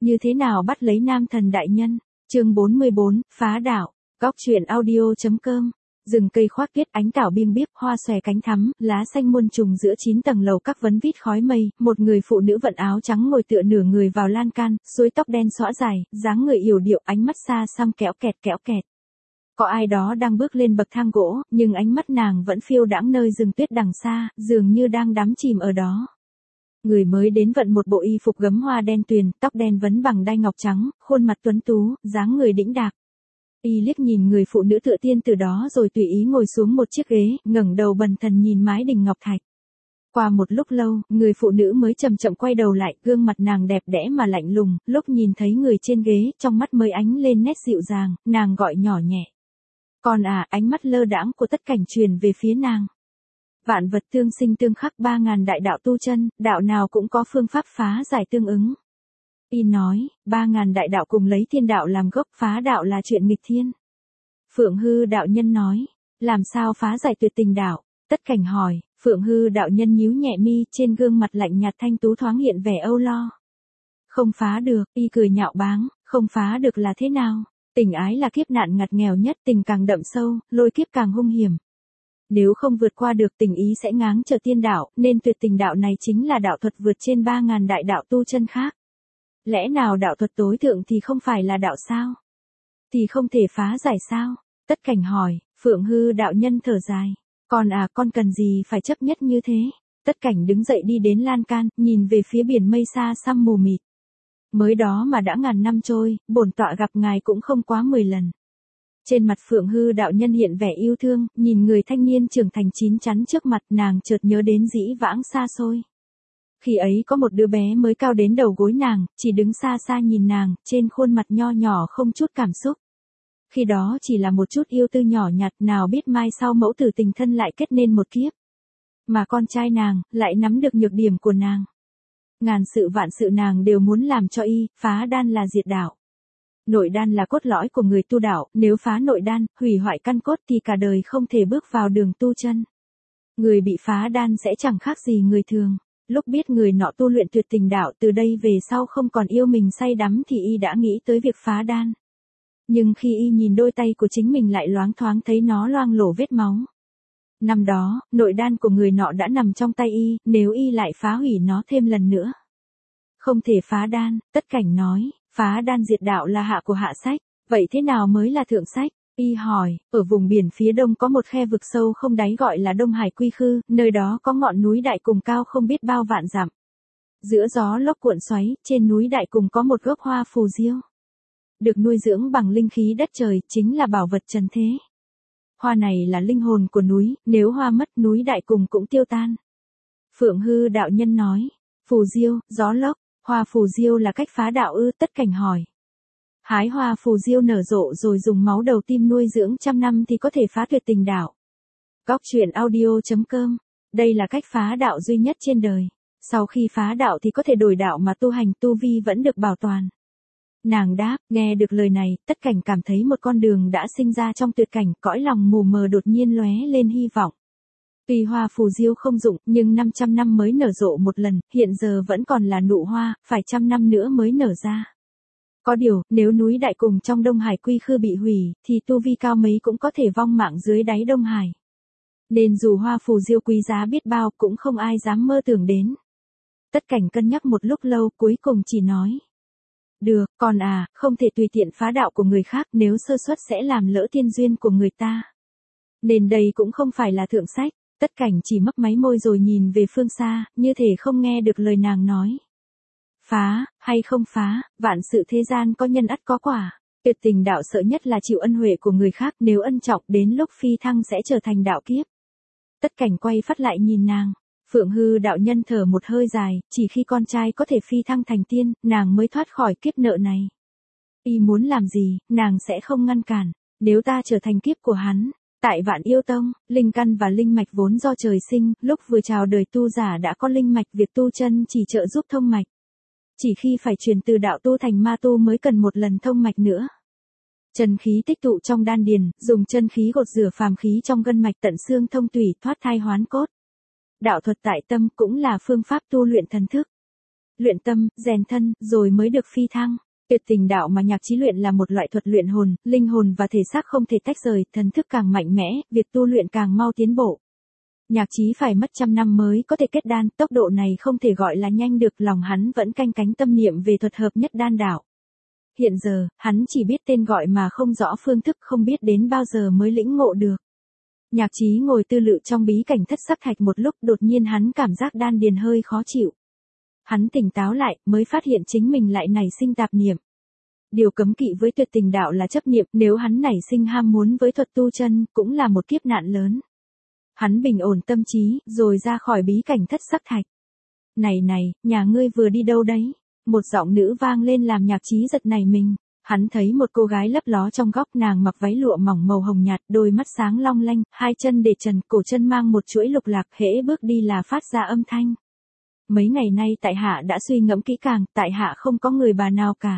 Như thế nào bắt lấy nam thần đại nhân? Chương 44, phá đạo. Góc truyện audio.com. Rừng cây khoác tuyết, ánh tảo biêng biếc, hoa xòe cánh thắm, lá xanh muôn trùng giữa 9 tầng lầu các vấn vít khói mây, một người phụ nữ vận áo trắng ngồi tựa nửa người vào lan can, suối tóc đen xõa dài, dáng người yểu điệu, ánh mắt xa xăm kéo kẹt kéo kẹt. Có ai đó đang bước lên bậc thang gỗ, nhưng ánh mắt nàng vẫn phiêu đãng nơi rừng tuyết đằng xa, dường như đang đắm chìm ở đó. Người mới đến vận một bộ y phục gấm hoa đen tuyền, tóc đen vấn bằng đai ngọc trắng, khuôn mặt tuấn tú, dáng người đĩnh đạc. Y liếc nhìn người phụ nữ tựa tiên từ đó rồi tùy ý ngồi xuống một chiếc ghế, ngẩng đầu bần thần nhìn mái đình ngọc thạch. Qua một lúc lâu, người phụ nữ mới chậm chậm quay đầu lại, gương mặt nàng đẹp đẽ mà lạnh lùng, lúc nhìn thấy người trên ghế, trong mắt mới ánh lên nét dịu dàng, nàng gọi nhỏ nhẹ. Còn ánh mắt lơ đãng của tất cảnh truyền về phía nàng. Vạn vật tương sinh tương khắc, 3000 đại đạo tu chân, đạo nào cũng có phương pháp phá giải tương ứng. Y nói, 3000 đại đạo cùng lấy thiên đạo làm gốc, phá đạo là chuyện nghịch thiên. Phượng Hư đạo nhân nói, làm sao phá giải tuyệt tình đạo? Tất cảnh hỏi, Phượng Hư đạo nhân nhíu nhẹ mi, trên gương mặt lạnh nhạt thanh tú thoáng hiện vẻ âu lo. Không phá được, Y cười nhạo báng, không phá được là thế nào? Tình ái là kiếp nạn ngặt nghèo nhất, tình càng đậm sâu, lôi kiếp càng hung hiểm. Nếu không vượt qua được tình ý sẽ ngáng trở tiên đạo, nên tuyệt tình đạo này chính là đạo thuật vượt trên 3000 đại đạo tu chân khác. Lẽ nào đạo thuật tối thượng thì không phải là đạo sao? Thì không thể phá giải sao? Tất cảnh hỏi, Phượng Hư đạo nhân thở dài. Con cần gì phải chấp nhất như thế? Tất cảnh đứng dậy đi đến lan can, nhìn về phía biển mây xa xăm mù mịt. Mới đó mà đã ngàn năm trôi, bổn tọa gặp ngài cũng không quá 10 lần. Trên mặt Phượng Hư đạo nhân hiện vẻ yêu thương, nhìn người thanh niên trưởng thành chín chắn trước mặt, nàng chợt nhớ đến dĩ vãng xa xôi. Khi ấy có một đứa bé mới cao đến đầu gối nàng, chỉ đứng xa xa nhìn nàng, trên khuôn mặt nho nhỏ không chút cảm xúc. Khi đó chỉ là một chút yêu tư nhỏ nhặt, nào biết mai sau mẫu tử tình thân lại kết nên một kiếp. Mà con trai nàng, lại nắm được nhược điểm của nàng. Ngàn sự vạn sự nàng đều muốn làm cho y, phá đan là diệt đạo. Nội đan là cốt lõi của người tu đạo, nếu phá nội đan, hủy hoại căn cốt thì cả đời không thể bước vào đường tu chân. Người bị phá đan sẽ chẳng khác gì người thường. Lúc biết người nọ tu luyện tuyệt tình đạo, từ đây về sau không còn yêu mình say đắm thì y đã nghĩ tới việc phá đan. Nhưng khi y nhìn đôi tay của chính mình lại loáng thoáng thấy nó loang lổ vết máu. Năm đó, nội đan của người nọ đã nằm trong tay y, nếu y lại phá hủy nó thêm lần nữa. Không thể phá đan, Tất cảnh nói, phá đan diệt đạo là hạ của hạ sách, vậy thế nào mới là thượng sách? Y hỏi, ở vùng biển phía đông có một khe vực sâu không đáy gọi là Đông Hải Quy Khư, nơi đó có ngọn núi Đại Cùng cao không biết bao vạn dặm. Giữa gió lốc cuộn xoáy, trên núi Đại Cùng có một gốc hoa phù diêu. Được nuôi dưỡng bằng linh khí đất trời, chính là bảo vật trần thế. Hoa này là linh hồn của núi, nếu hoa mất núi Đại Cùng cũng tiêu tan. Phượng Hư đạo nhân nói, phù diêu, gió lốc, hoa phù diêu là cách phá đạo ư? Tất cảnh hỏi. Hái hoa phù diêu nở rộ rồi dùng máu đầu tim nuôi dưỡng trăm năm thì có thể phá tuyệt tình đạo. Góc truyện audio.com. Đây là cách phá đạo duy nhất trên đời. Sau khi phá đạo thì có thể đổi đạo mà tu hành, tu vi vẫn được bảo toàn. Nàng đáp, nghe được lời này, Tất cảnh cảm thấy một con đường đã sinh ra trong tuyệt cảnh, cõi lòng mù mờ đột nhiên lóe lên hy vọng. Tuy hoa phù diêu không dụng, nhưng 500 năm mới nở rộ một lần, hiện giờ vẫn còn là nụ hoa, phải 100 năm nữa mới nở ra. Có điều, nếu núi Đại Cùng trong Đông Hải Quy Khư bị hủy, thì tu vi cao mấy cũng có thể vong mạng dưới đáy Đông Hải. Nên dù hoa phù diêu quý giá biết bao, cũng không ai dám mơ tưởng đến. Tất cảnh cân nhắc một lúc lâu, cuối cùng chỉ nói. Được, không thể tùy tiện phá đạo của người khác, nếu sơ suất sẽ làm lỡ tiên duyên của người ta. Nên đây cũng không phải là thượng sách. Tất cảnh chỉ mấp máy môi rồi nhìn về phương xa, như thể không nghe được lời nàng nói. Phá, hay không phá, vạn sự thế gian có nhân ắt có quả. Tuyệt tình đạo sợ nhất là chịu ân huệ của người khác, nếu ân trọng đến lúc phi thăng sẽ trở thành đạo kiếp. Tất cảnh quay phát lại nhìn nàng. Phượng Hư đạo nhân thở một hơi dài, chỉ khi con trai có thể phi thăng thành tiên, nàng mới thoát khỏi kiếp nợ này. Y muốn làm gì, nàng sẽ không ngăn cản. Nếu ta trở thành kiếp của hắn. Tại Vạn Yêu Tông, linh căn và linh mạch vốn do trời sinh, lúc vừa chào đời tu giả đã có linh mạch, việc tu chân chỉ trợ giúp thông mạch. Chỉ khi phải chuyển từ đạo tu thành ma tu mới cần một lần thông mạch nữa. Chân khí tích tụ trong đan điền, dùng chân khí gột rửa phàm khí trong gân mạch tận xương thông tủy, thoát thai hoán cốt. Đạo thuật tại tâm cũng là phương pháp tu luyện thần thức. luyện tâm, rèn thân, rồi mới được phi thăng. Tuyệt tình đạo mà Nhạc Chí luyện là một loại thuật luyện hồn, linh hồn và thể xác không thể tách rời, thần thức càng mạnh mẽ, việc tu luyện càng mau tiến bộ. Nhạc Chí phải mất 100 năm mới có thể kết đan, tốc độ này không thể gọi là nhanh được, lòng hắn vẫn canh cánh tâm niệm về thuật hợp nhất đan đạo. Hiện giờ, hắn chỉ biết tên gọi mà không rõ phương thức, không biết đến bao giờ mới lĩnh ngộ được. Nhạc Chí ngồi tư lự trong bí cảnh thất sắc thạch một lúc, đột nhiên hắn cảm giác đan điền hơi khó chịu. Hắn tỉnh táo lại, mới phát hiện chính mình lại nảy sinh tạp niệm. Điều cấm kỵ với tuyệt tình đạo là chấp niệm, nếu hắn nảy sinh ham muốn với thuật tu chân, cũng là một kiếp nạn lớn. Hắn bình ổn tâm trí, rồi ra khỏi bí cảnh thất sắc thạch. Này này, nhà ngươi vừa đi đâu đấy? Một giọng nữ vang lên làm Nhạc Chí giật nảy mình. Hắn thấy một cô gái lấp ló trong góc, nàng mặc váy lụa mỏng màu hồng nhạt, đôi mắt sáng long lanh, hai chân để trần, cổ chân mang một chuỗi lục lạc, hễ bước đi là phát ra âm thanh. Mấy ngày nay tại hạ đã suy ngẫm kỹ càng, tại hạ không có người bà nào cả.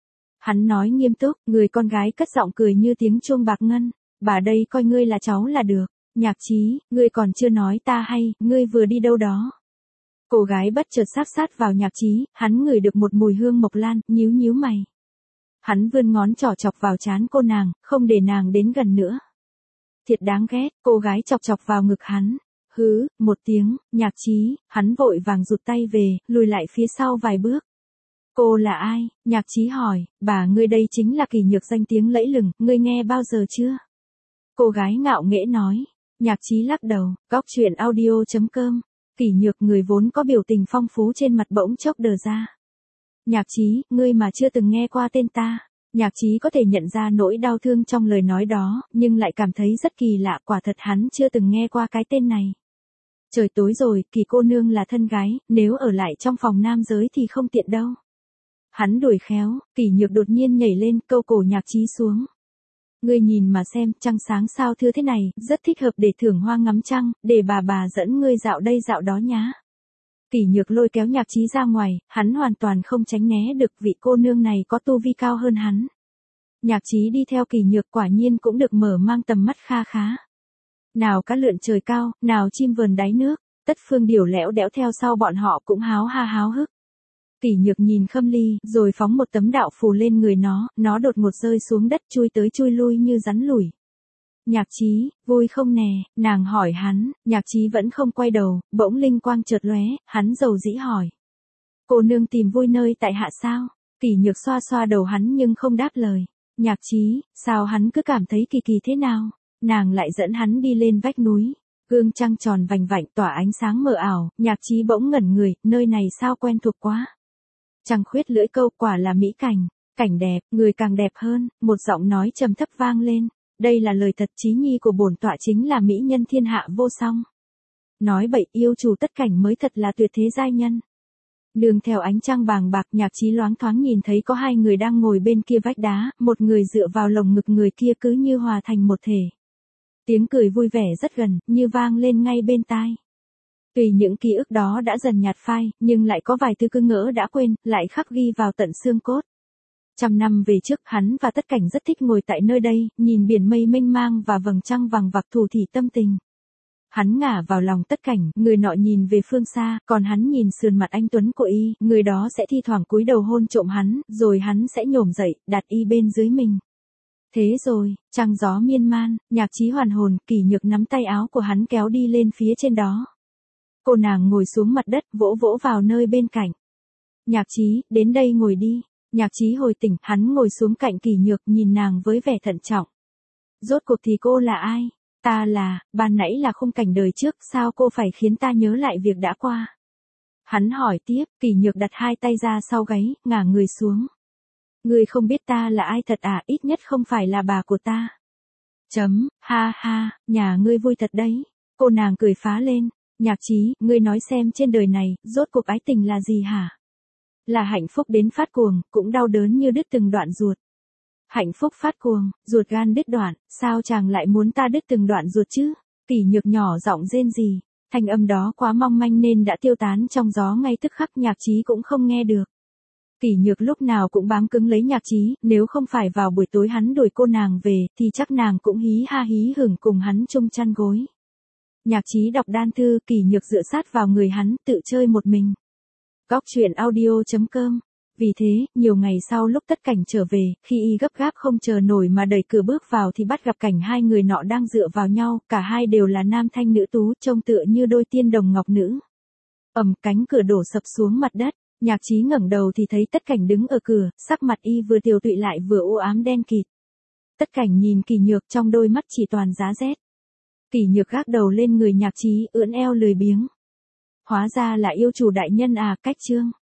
Hắn nói nghiêm túc, người con gái cất giọng cười như tiếng chuông bạc ngân. Bà đây coi ngươi là cháu là được. Nhạc Chí, ngươi còn chưa nói ta hay, ngươi vừa đi đâu đó? Cô gái bất chợt sát vào Nhạc Chí, hắn ngửi được một mùi hương mộc lan, nhíu nhíu mày. Hắn vươn ngón trỏ chọc vào trán cô nàng, không để nàng đến gần nữa. Thiệt đáng ghét, cô gái chọc vào ngực hắn. Hứ, một tiếng, Nhạc Chí, hắn vội vàng rụt tay về, lùi lại phía sau vài bước. Cô là ai? Nhạc Chí hỏi, bà ngươi đây chính là Kỳ Nhược danh tiếng lẫy lừng, ngươi nghe bao giờ chưa? Cô gái ngạo nghễ nói. Nhạc Chí lắc đầu, góc truyện audio.com. Kỳ Nhược, người vốn có biểu tình phong phú trên mặt bỗng chốc đờ ra. Nhạc Chí, ngươi mà chưa từng nghe qua tên ta. Nhạc Chí có thể nhận ra nỗi đau thương trong lời nói đó, nhưng lại cảm thấy rất kỳ lạ, quả thật hắn chưa từng nghe qua cái tên này. Trời tối rồi, Kỳ cô nương là thân gái, nếu ở lại trong phòng nam giới thì không tiện đâu. Hắn đuổi khéo, Kỳ Nhược đột nhiên nhảy lên, câu cổ Nhạc Chí xuống. Ngươi nhìn mà xem, trăng sáng sao thưa thế này, rất thích hợp để thưởng hoa ngắm trăng, để bà dẫn ngươi dạo đây dạo đó nhá. Kỳ Nhược lôi kéo Nhạc Chí ra ngoài, hắn hoàn toàn không tránh né được, vị cô nương này có tu vi cao hơn hắn. Nhạc Chí đi theo Kỳ Nhược quả nhiên cũng được mở mang tầm mắt kha khá. Nào cá lượn trời cao, nào chim vờn đáy nước, tất phương điểu lẽo đẽo theo sau bọn họ cũng háo hức. Kỳ Nhược nhìn Khâm Ly, rồi phóng một tấm đạo phù lên người nó đột ngột rơi xuống đất, chui tới chui lui như rắn lủi. Nhạc Chí, vui không nè? Nàng hỏi hắn. Nhạc Chí vẫn không quay đầu, bỗng linh quang chợt lóe, hắn dầu dĩ hỏi. Cô nương tìm vui nơi tại hạ sao? Kỳ Nhược xoa xoa đầu hắn nhưng không đáp lời. Nhạc Chí, sao hắn cứ cảm thấy kỳ kỳ thế nào? Nàng lại dẫn hắn đi lên vách núi. Gương trăng tròn vành vạnh tỏa ánh sáng mờ ảo, Nhạc Chí bỗng ngẩn người, nơi này sao quen thuộc quá. Trăng khuyết lưỡi câu, quả là mỹ cảnh. Cảnh đẹp, người càng đẹp hơn, một giọng nói trầm thấp vang lên. Đây là lời thật, Chí nhi của bổn tọa chính là mỹ nhân thiên hạ vô song. Nói bậy, yêu chủ tất cảnh mới thật là tuyệt thế giai nhân. Nương theo ánh trăng vàng bạc, Nhạc Chí loáng thoáng nhìn thấy có hai người đang ngồi bên kia vách đá, một người dựa vào lồng ngực người kia cứ như hòa thành một thể. Tiếng cười vui vẻ rất gần, như vang lên ngay bên tai. Tùy những ký ức đó đã dần nhạt phai, nhưng lại có vài thứ cứ ngỡ đã quên, lại khắc ghi vào tận xương cốt. 100 năm về trước, hắn và Tất Cảnh rất thích ngồi tại nơi đây, nhìn biển mây mênh mang và vầng trăng vằng vặc thủ thỉ tâm tình. Hắn ngả vào lòng Tất Cảnh, người nọ nhìn về phương xa, còn hắn nhìn sườn mặt anh tuấn của y, người đó sẽ thi thoảng cúi đầu hôn trộm hắn, rồi hắn sẽ nhổm dậy, đặt y bên dưới mình. Thế rồi, trăng gió miên man, Nhạc Chí hoàn hồn, Kỳ Nhược nắm tay áo của hắn kéo đi lên phía trên đó. Cô nàng ngồi xuống mặt đất, vỗ vỗ vào nơi bên cạnh. Nhạc Chí, đến đây ngồi đi. Nhạc Chí hồi tỉnh, hắn ngồi xuống cạnh Kỳ Nhược, nhìn nàng với vẻ thận trọng. Rốt cuộc thì cô là ai? Ta là, ban nãy là khung cảnh đời trước, sao cô phải khiến ta nhớ lại việc đã qua? Hắn hỏi tiếp, Kỳ Nhược đặt hai tay ra sau gáy, ngả người xuống. Ngươi không biết ta là ai thật à, ít nhất không phải là bà của ta. Ha ha, nhà ngươi vui thật đấy. Cô nàng cười phá lên. Nhạc Chí, ngươi nói xem trên đời này, rốt cuộc ái tình là gì hả? Là hạnh phúc đến phát cuồng, cũng đau đớn như đứt từng đoạn ruột. Hạnh phúc phát cuồng, ruột gan đứt đoạn, sao chàng lại muốn ta đứt từng đoạn ruột chứ? Kỳ Nhược nhỏ giọng rên rỉ, thanh âm đó quá mong manh nên đã tiêu tán trong gió ngay tức khắc, Nhạc Chí cũng không nghe được. Kỳ Nhược lúc nào cũng bám cứng lấy Nhạc Chí, nếu không phải vào buổi tối hắn đuổi cô nàng về, thì chắc nàng cũng hí ha hí hửng cùng hắn chung chăn gối. Nhạc Chí đọc đan thư, Kỳ Nhược dựa sát vào người hắn, tự chơi một mình. Góc truyện audio.com. Vì thế, nhiều ngày sau lúc Tất Cảnh trở về, khi y gấp gáp không chờ nổi mà đẩy cửa bước vào thì bắt gặp cảnh hai người nọ đang dựa vào nhau, cả hai đều là nam thanh nữ tú, trông tựa như đôi tiên đồng ngọc nữ. Cánh cửa đổ sập xuống mặt đất, Nhạc Chí ngẩng đầu thì thấy Tất Cảnh đứng ở cửa, sắc mặt y vừa tiều tụy lại vừa u ám đen kịt. Tất Cảnh nhìn Kỳ Nhược, trong đôi mắt chỉ toàn giá rét. Kỳ Nhược gác đầu lên người Nhạc Chí, ưỡn eo lười biếng. Hóa ra là yêu chủ đại nhân à, Cách Trương.